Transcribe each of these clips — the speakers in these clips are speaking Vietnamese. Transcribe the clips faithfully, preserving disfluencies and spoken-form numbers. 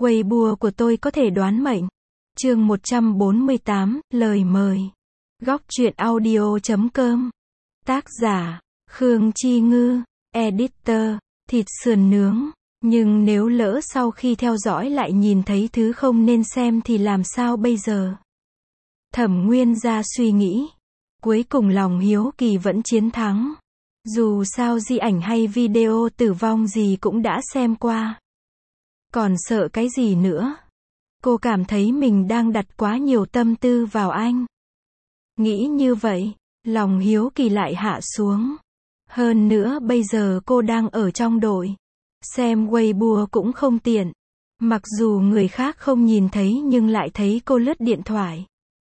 Weibo của tôi có thể đoán mệnh. Chương một trăm bốn mươi tám, lời mời. Góc truyện audio chấm com. Tác giả, Khương Chi Ngư. Editor, thịt sườn nướng. Nhưng nếu lỡ sau khi theo dõi lại nhìn thấy thứ không nên xem thì làm sao bây giờ? Thẩm Nguyên Gia suy nghĩ. Cuối cùng lòng hiếu kỳ vẫn chiến thắng. Dù sao di ảnh hay video tử vong gì cũng đã xem qua. Còn sợ cái gì nữa? Cô cảm thấy mình đang đặt quá nhiều tâm tư vào anh. Nghĩ như vậy, lòng hiếu kỳ lại hạ xuống. Hơn nữa bây giờ cô đang ở trong đội. Xem Weibo cũng không tiện. Mặc dù người khác không nhìn thấy nhưng lại thấy cô lướt điện thoại.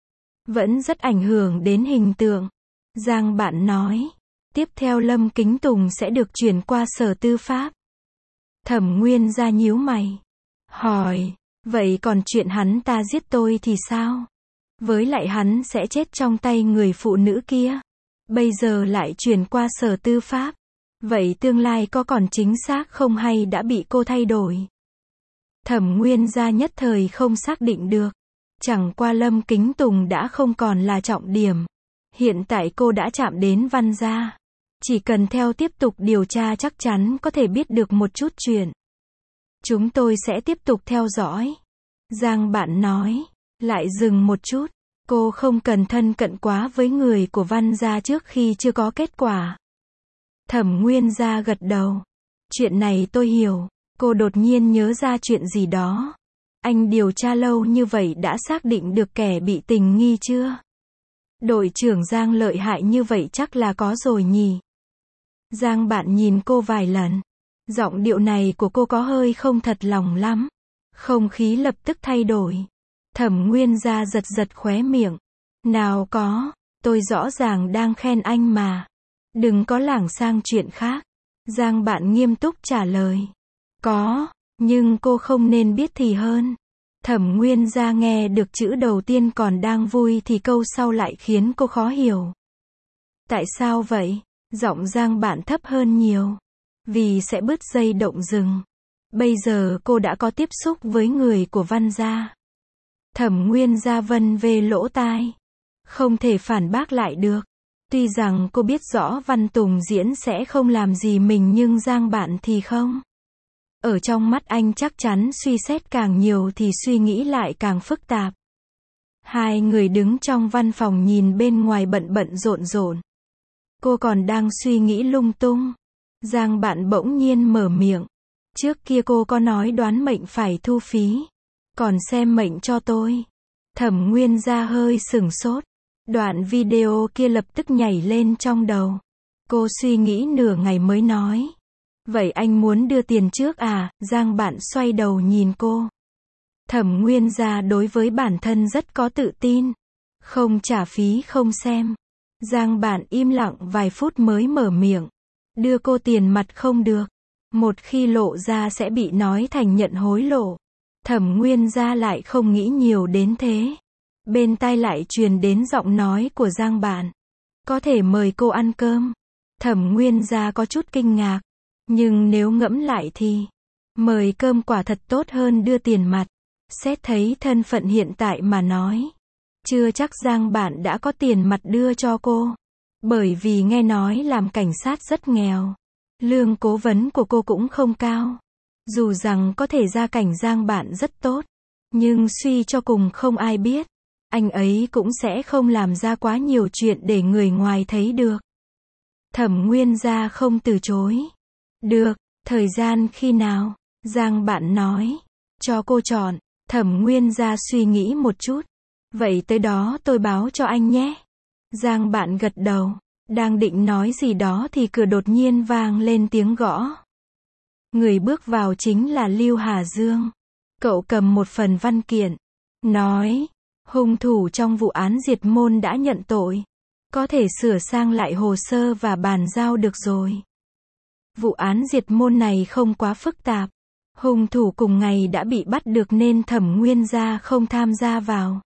Vẫn rất ảnh hưởng đến hình tượng. Giang Bạn nói. Tiếp theo Lâm Kính Tùng sẽ được chuyển qua Sở Tư pháp. Thẩm Nguyên Gia nhíu mày. Hỏi. Vậy còn chuyện hắn ta giết tôi thì sao? Với lại hắn sẽ chết trong tay người phụ nữ kia. Bây giờ lại chuyển qua Sở Tư pháp. Vậy tương lai có còn chính xác không hay đã bị cô thay đổi? Thẩm Nguyên Gia nhất thời không xác định được. Chẳng qua Lâm Kính Tùng đã không còn là trọng điểm. Hiện tại cô đã chạm đến Văn gia. Chỉ cần theo tiếp tục điều tra chắc chắn có thể biết được một chút chuyện. Chúng tôi sẽ tiếp tục theo dõi. Giang Bạn nói. Lại dừng một chút. Cô không cần thân cận quá với người của Văn gia trước khi chưa có kết quả. Thẩm Nguyên Gia gật đầu. Chuyện này tôi hiểu. Cô đột nhiên nhớ ra chuyện gì đó. Anh điều tra lâu như vậy đã xác định được kẻ bị tình nghi chưa? Đội trưởng Giang lợi hại như vậy chắc là có rồi nhỉ? Giang Bạn nhìn cô vài lần. Giọng điệu này của cô có hơi không thật lòng lắm. Không khí lập tức thay đổi. Thẩm Nguyên Gia giật giật khóe miệng. Nào có, tôi rõ ràng đang khen anh mà. Đừng có lảng sang chuyện khác. Giang Bạn nghiêm túc trả lời. Có, nhưng cô không nên biết thì hơn. Thẩm Nguyên Gia nghe được chữ đầu tiên còn đang vui thì câu sau lại khiến cô khó hiểu. Tại sao vậy? Giọng Giang Bạn thấp hơn nhiều. Vì sẽ bứt dây động rừng. Bây giờ cô đã có tiếp xúc với người của Văn gia. Thẩm Nguyên Gia vân về lỗ tai. Không thể phản bác lại được. Tuy rằng cô biết rõ Văn Tùng Diễn sẽ không làm gì mình nhưng Giang Bạn thì không. Ở trong mắt anh chắc chắn suy xét càng nhiều thì suy nghĩ lại càng phức tạp. Hai người đứng trong văn phòng nhìn bên ngoài bận bận rộn rộn. Cô còn đang suy nghĩ lung tung. Giang Bạn bỗng nhiên mở miệng. Trước kia cô có nói đoán mệnh phải thu phí. Còn xem mệnh cho tôi. Thẩm Nguyên Gia hơi sửng sốt. Đoạn video kia lập tức nhảy lên trong đầu. Cô suy nghĩ nửa ngày mới nói. Vậy anh muốn đưa tiền trước à? Giang Bạn xoay đầu nhìn cô. Thẩm Nguyên Gia đối với bản thân rất có tự tin. Không trả phí không xem. Giang Bạn im lặng vài phút mới mở miệng. Đưa cô tiền mặt không được. Một khi lộ ra sẽ bị nói thành nhận hối lộ. Thẩm Nguyên Gia lại không nghĩ nhiều đến thế. Bên tai lại truyền đến giọng nói của Giang Bạn. Có thể mời cô ăn cơm. Thẩm Nguyên Gia có chút kinh ngạc. Nhưng nếu ngẫm lại thì, mời cơm quả thật tốt hơn đưa tiền mặt. Xét thấy thân phận hiện tại mà nói. Chưa chắc Giang Bạn đã có tiền mặt đưa cho cô. Bởi vì nghe nói làm cảnh sát rất nghèo. Lương cố vấn của cô cũng không cao. Dù rằng có thể gia cảnh Giang Bạn rất tốt. Nhưng suy cho cùng không ai biết. Anh ấy cũng sẽ không làm ra quá nhiều chuyện để người ngoài thấy được. Thẩm Nguyên Gia không từ chối. Được, thời gian khi nào? Giang Bạn nói. Cho cô chọn. Thẩm Nguyên Gia suy nghĩ một chút. Vậy tới đó tôi báo cho anh nhé. Giang Bạn gật đầu. Đang định nói gì đó thì cửa đột nhiên vang lên tiếng gõ. Người bước vào chính là Lưu Hà Dương. Cậu cầm một phần văn kiện. Nói. Hung thủ trong vụ án diệt môn đã nhận tội. Có thể sửa sang lại hồ sơ và bàn giao được rồi. Vụ án diệt môn này không quá phức tạp. Hung thủ cùng ngày đã bị bắt được nên Thẩm Nguyên Gia không tham gia vào.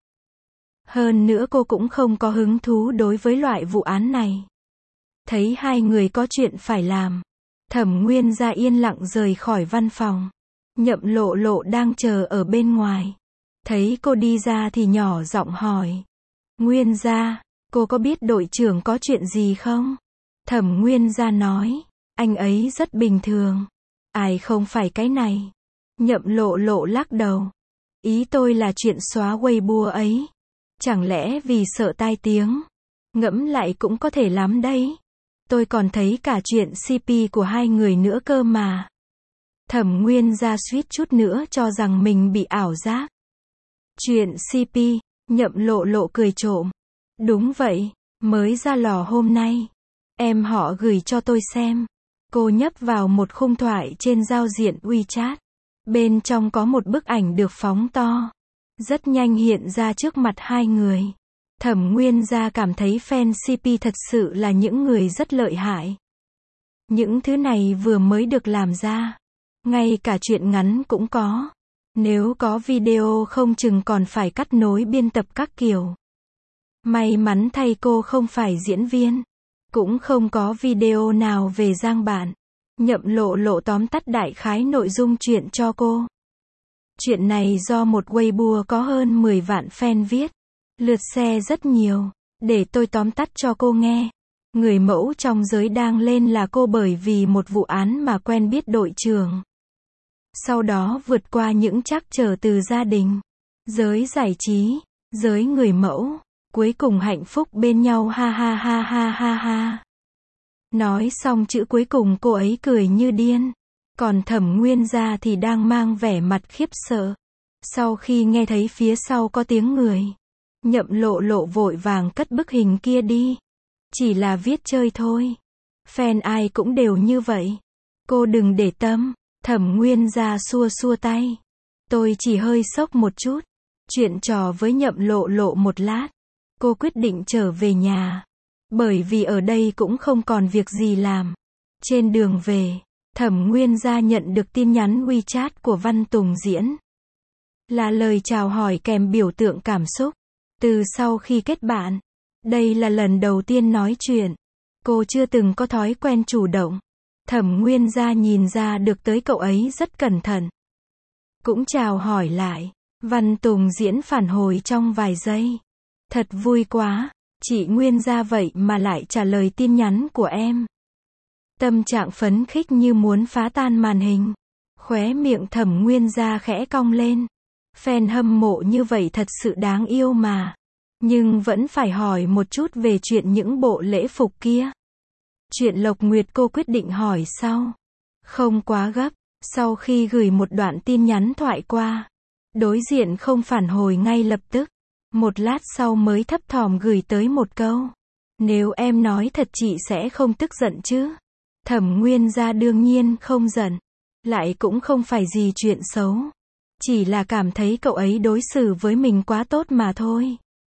Hơn nữa cô cũng không có hứng thú đối với loại vụ án này. Thấy hai người có chuyện phải làm. Thẩm Nguyên Gia yên lặng rời khỏi văn phòng. Nhậm Lộ Lộ đang chờ ở bên ngoài. Thấy cô đi ra thì nhỏ giọng hỏi. Nguyên gia, cô có biết đội trưởng có chuyện gì không? Thẩm Nguyên gia nói. Anh ấy rất bình thường. Ai không phải cái này. Nhậm Lộ Lộ lắc đầu. Ý tôi là chuyện xóa Weibo ấy. Chẳng lẽ vì sợ tai tiếng? Ngẫm lại cũng có thể lắm đấy. Tôi còn thấy cả chuyện xê pê của hai người nữa cơ mà. Thẩm Nguyên gia suýt chút nữa cho rằng mình bị ảo giác. Chuyện xê pê, Nhậm Lộ Lộ cười trộm. Đúng vậy, mới ra lò hôm nay. Em họ gửi cho tôi xem. Cô nhấp vào một khung thoại trên giao diện WeChat. Bên trong có một bức ảnh được phóng to. Rất nhanh hiện ra trước mặt hai người. Thẩm Nguyên gia cảm thấy fan xê pê thật sự là những người rất lợi hại. Những thứ này vừa mới được làm ra. Ngay cả chuyện ngắn cũng có. Nếu có video không chừng còn phải cắt nối biên tập các kiểu. May mắn thay cô không phải diễn viên. Cũng không có video nào về Giang Bạn. Nhậm Lộ Lộ tóm tắt đại khái nội dung chuyện cho cô. Chuyện này do một Weibo có hơn mười vạn fan viết. Lượt share rất nhiều. Để tôi tóm tắt cho cô nghe. Người mẫu trong giới đang lên là cô bởi vì một vụ án mà quen biết đội trưởng. Sau đó vượt qua những trắc trở từ gia đình, giới giải trí, giới người mẫu. Cuối cùng hạnh phúc bên nhau ha ha ha ha ha ha. Nói xong chữ cuối cùng cô ấy cười như điên. Còn Thẩm Nguyên gia thì đang mang vẻ mặt khiếp sợ. Sau khi nghe thấy phía sau có tiếng người. Nhậm Lộ Lộ vội vàng cất bức hình kia đi. Chỉ là viết chơi thôi. Fan ai cũng đều như vậy. Cô đừng để tâm. Thẩm Nguyên gia xua xua tay. Tôi chỉ hơi sốc một chút. Chuyện trò với Nhậm Lộ Lộ một lát. Cô quyết định trở về nhà. Bởi vì ở đây cũng không còn việc gì làm. Trên đường về, Thẩm Nguyên gia nhận được tin nhắn WeChat của Văn Tùng Diễn. Là lời chào hỏi kèm biểu tượng cảm xúc. Từ sau khi kết bạn, đây là lần đầu tiên nói chuyện. Cô chưa từng có thói quen chủ động. Thẩm Nguyên gia nhìn ra được tới cậu ấy rất cẩn thận. Cũng chào hỏi lại. Văn Tùng Diễn phản hồi trong vài giây. Thật vui quá, chị Nguyên gia vậy mà lại trả lời tin nhắn của em. Tâm trạng phấn khích như muốn phá tan màn hình. Khóe miệng Thẩm Nguyên gia khẽ cong lên. Fan hâm mộ như vậy thật sự đáng yêu mà. Nhưng vẫn phải hỏi một chút về chuyện những bộ lễ phục kia. Chuyện Lộc Nguyệt cô quyết định hỏi sau. Không quá gấp, sau khi gửi một đoạn tin nhắn thoại qua. Đối diện không phản hồi ngay lập tức. Một lát sau mới thấp thỏm gửi tới một câu. Nếu em nói thật chị sẽ không tức giận chứ. Thẩm Nguyên gia đương nhiên không giận. Lại cũng không phải gì chuyện xấu. Chỉ là cảm thấy cậu ấy đối xử với mình quá tốt mà thôi.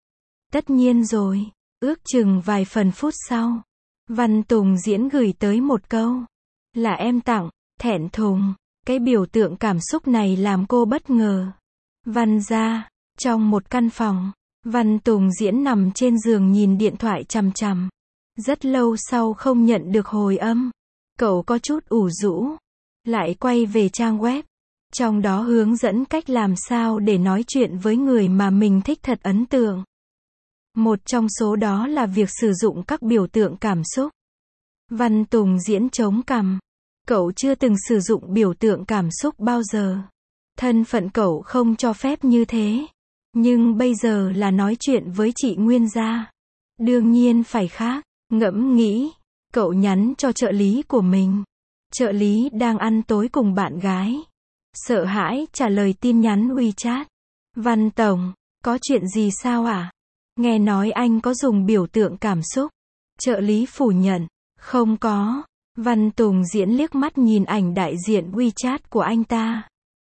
Tất nhiên rồi. Ước chừng vài phần phút sau. Văn Tùng Diễn gửi tới một câu. Là em tặng, thẹn thùng. Cái biểu tượng cảm xúc này làm cô bất ngờ. Văn gia. Trong một căn phòng, Văn Tùng Diễn nằm trên giường nhìn điện thoại chằm chằm. Rất lâu sau không nhận được hồi âm. Cậu có chút ủ rũ. Lại quay về trang web. Trong đó hướng dẫn cách làm sao để nói chuyện với người mà mình thích thật ấn tượng. Một trong số đó là việc sử dụng các biểu tượng cảm xúc. Văn Tùng Diễn chống cằm. Cậu chưa từng sử dụng biểu tượng cảm xúc bao giờ. Thân phận cậu không cho phép như thế. Nhưng bây giờ là nói chuyện với chị Nguyên gia. Đương nhiên phải khác. Ngẫm nghĩ. Cậu nhắn cho trợ lý của mình. Trợ lý đang ăn tối cùng bạn gái. Sợ hãi trả lời tin nhắn WeChat. Văn Tổng, có chuyện gì sao ạ? À? Nghe nói anh có dùng biểu tượng cảm xúc. Trợ lý phủ nhận. Không có. Văn Tùng Diễn liếc mắt nhìn ảnh đại diện WeChat của anh ta.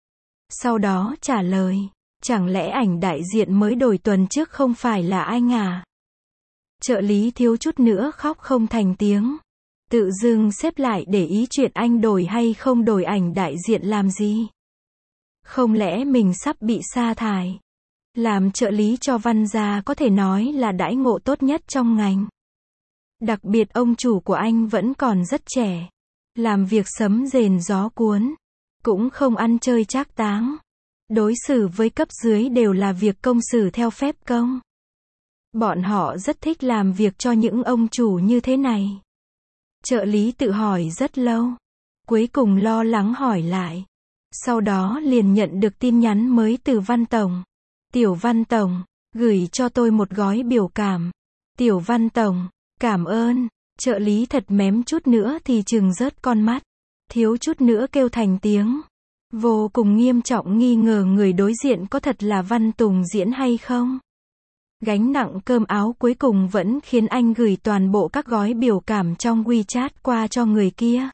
Sau đó trả lời. Chẳng lẽ ảnh đại diện mới đổi tuần trước không phải là anh à? Trợ lý thiếu chút nữa khóc không thành tiếng. Tự dưng xếp lại để ý chuyện anh đổi hay không đổi ảnh đại diện làm gì? Không lẽ mình sắp bị sa thải? Làm trợ lý cho Văn gia có thể nói là đãi ngộ tốt nhất trong ngành. Đặc biệt ông chủ của anh vẫn còn rất trẻ. Làm việc sấm rền gió cuốn. cũng không ăn chơi trác táng. Đối xử với cấp dưới đều là việc công xử theo phép công. Bọn họ rất thích làm việc cho những ông chủ như thế này. Trợ lý tự hỏi rất lâu. Cuối cùng lo lắng hỏi lại. Sau đó liền nhận được tin nhắn mới từ Văn Tổng. Tiểu Văn Tổng, gửi cho tôi một gói biểu cảm. Tiểu Văn Tổng, cảm ơn. Trợ lý thật mém chút nữa thì trừng rớt con mắt. Thiếu chút nữa kêu thành tiếng. Vô cùng nghiêm trọng nghi ngờ người đối diện có thật là Văn Tùng Diễn hay không. Gánh nặng cơm áo cuối cùng vẫn khiến anh gửi toàn bộ các gói biểu cảm trong WeChat qua cho người kia.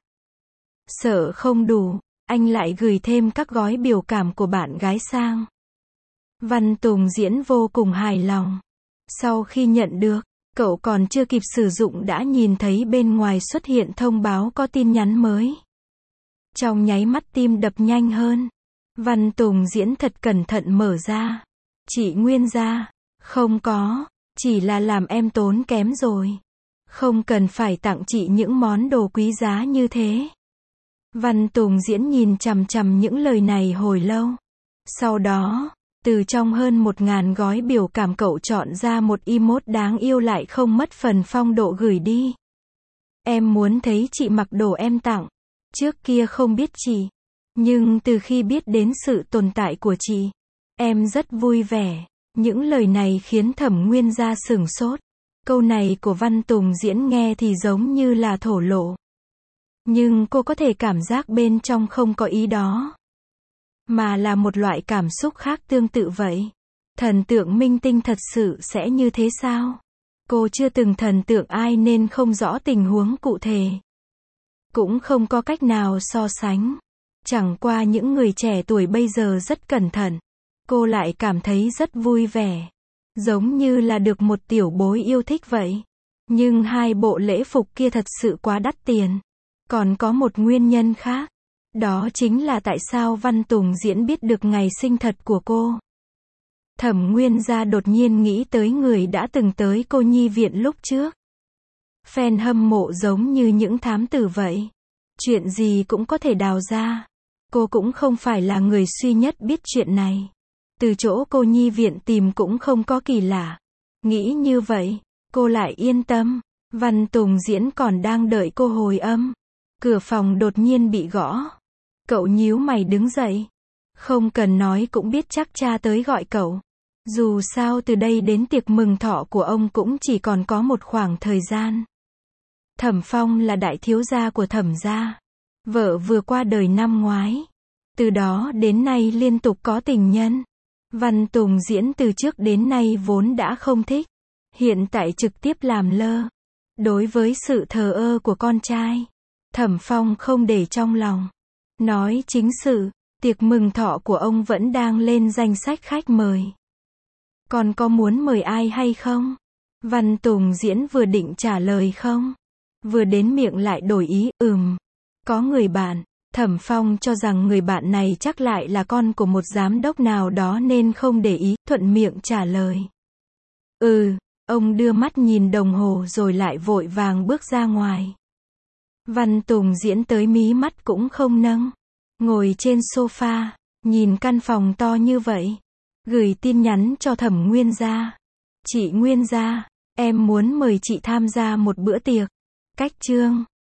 Sợ không đủ, anh lại gửi thêm các gói biểu cảm của bạn gái sang. Văn Tùng Diễn vô cùng hài lòng. Sau khi nhận được, cậu còn chưa kịp sử dụng đã nhìn thấy bên ngoài xuất hiện thông báo có tin nhắn mới. Trong nháy mắt tim đập nhanh hơn. Văn Tùng Diễn thật cẩn thận mở ra. Chị Nguyên gia, không có, chỉ là làm em tốn kém rồi. Không cần phải tặng chị những món đồ quý giá như thế. Văn Tùng Diễn nhìn chằm chằm những lời này hồi lâu. Sau đó, từ trong hơn một ngàn gói biểu cảm cậu chọn ra một emoji đáng yêu lại không mất phần phong độ gửi đi. Em muốn thấy chị mặc đồ em tặng. Trước kia không biết chị, nhưng từ khi biết đến sự tồn tại của chị, em rất vui vẻ. Những lời này khiến Thẩm Nguyên gia sửng sốt. Câu này của Văn Tùng Diễn nghe thì giống như là thổ lộ. Nhưng cô có thể cảm giác bên trong không có ý đó. Mà là một loại cảm xúc khác tương tự vậy. Thần tượng minh tinh thật sự sẽ như thế sao? Cô chưa từng thần tượng ai nên không rõ tình huống cụ thể. Cũng không có cách nào so sánh. Chẳng qua những người trẻ tuổi bây giờ rất cẩn thận. Cô lại cảm thấy rất vui vẻ. Giống như là được một tiểu bối yêu thích vậy. Nhưng hai bộ lễ phục kia thật sự quá đắt tiền. Còn có một nguyên nhân khác. Đó chính là tại sao Văn Tùng Diễn biết được ngày sinh thật của cô. Thẩm Nguyên gia đột nhiên nghĩ tới người đã từng tới cô nhi viện lúc trước. Fan hâm mộ giống như những thám tử vậy. Chuyện gì cũng có thể đào ra. Cô cũng không phải là người duy nhất biết chuyện này. Từ chỗ cô nhi viện tìm cũng không có kỳ lạ. Nghĩ như vậy, cô lại yên tâm. Văn Tùng Diễn còn đang đợi cô hồi âm. Cửa phòng đột nhiên bị gõ. Cậu nhíu mày đứng dậy. Không cần nói cũng biết chắc cha tới gọi cậu. Dù sao từ đây đến tiệc mừng thọ của ông cũng chỉ còn có một khoảng thời gian. Thẩm Phong là đại thiếu gia của Thẩm gia. Vợ vừa qua đời năm ngoái. Từ đó đến nay liên tục có tình nhân. Văn Tùng Diễn từ trước đến nay vốn đã không thích. Hiện tại trực tiếp làm lơ. Đối với sự thờ ơ của con trai, Thẩm Phong không để trong lòng. Nói chính sự, tiệc mừng thọ của ông vẫn đang lên danh sách khách mời. Còn có muốn mời ai hay không? Văn Tùng Diễn vừa định trả lời không. Vừa đến miệng lại đổi ý, ừm. Có người bạn. Thẩm Phong cho rằng người bạn này chắc lại là con của một giám đốc nào đó nên không để ý, thuận miệng trả lời. Ừ, ông đưa mắt nhìn đồng hồ rồi lại vội vàng bước ra ngoài. Văn Tùng Diễn tới mí mắt cũng không nâng. Ngồi trên sofa, nhìn căn phòng to như vậy. Gửi tin nhắn cho Thẩm Nguyên gia. Chị Nguyên gia, em muốn mời chị tham gia một bữa tiệc. Cách chương.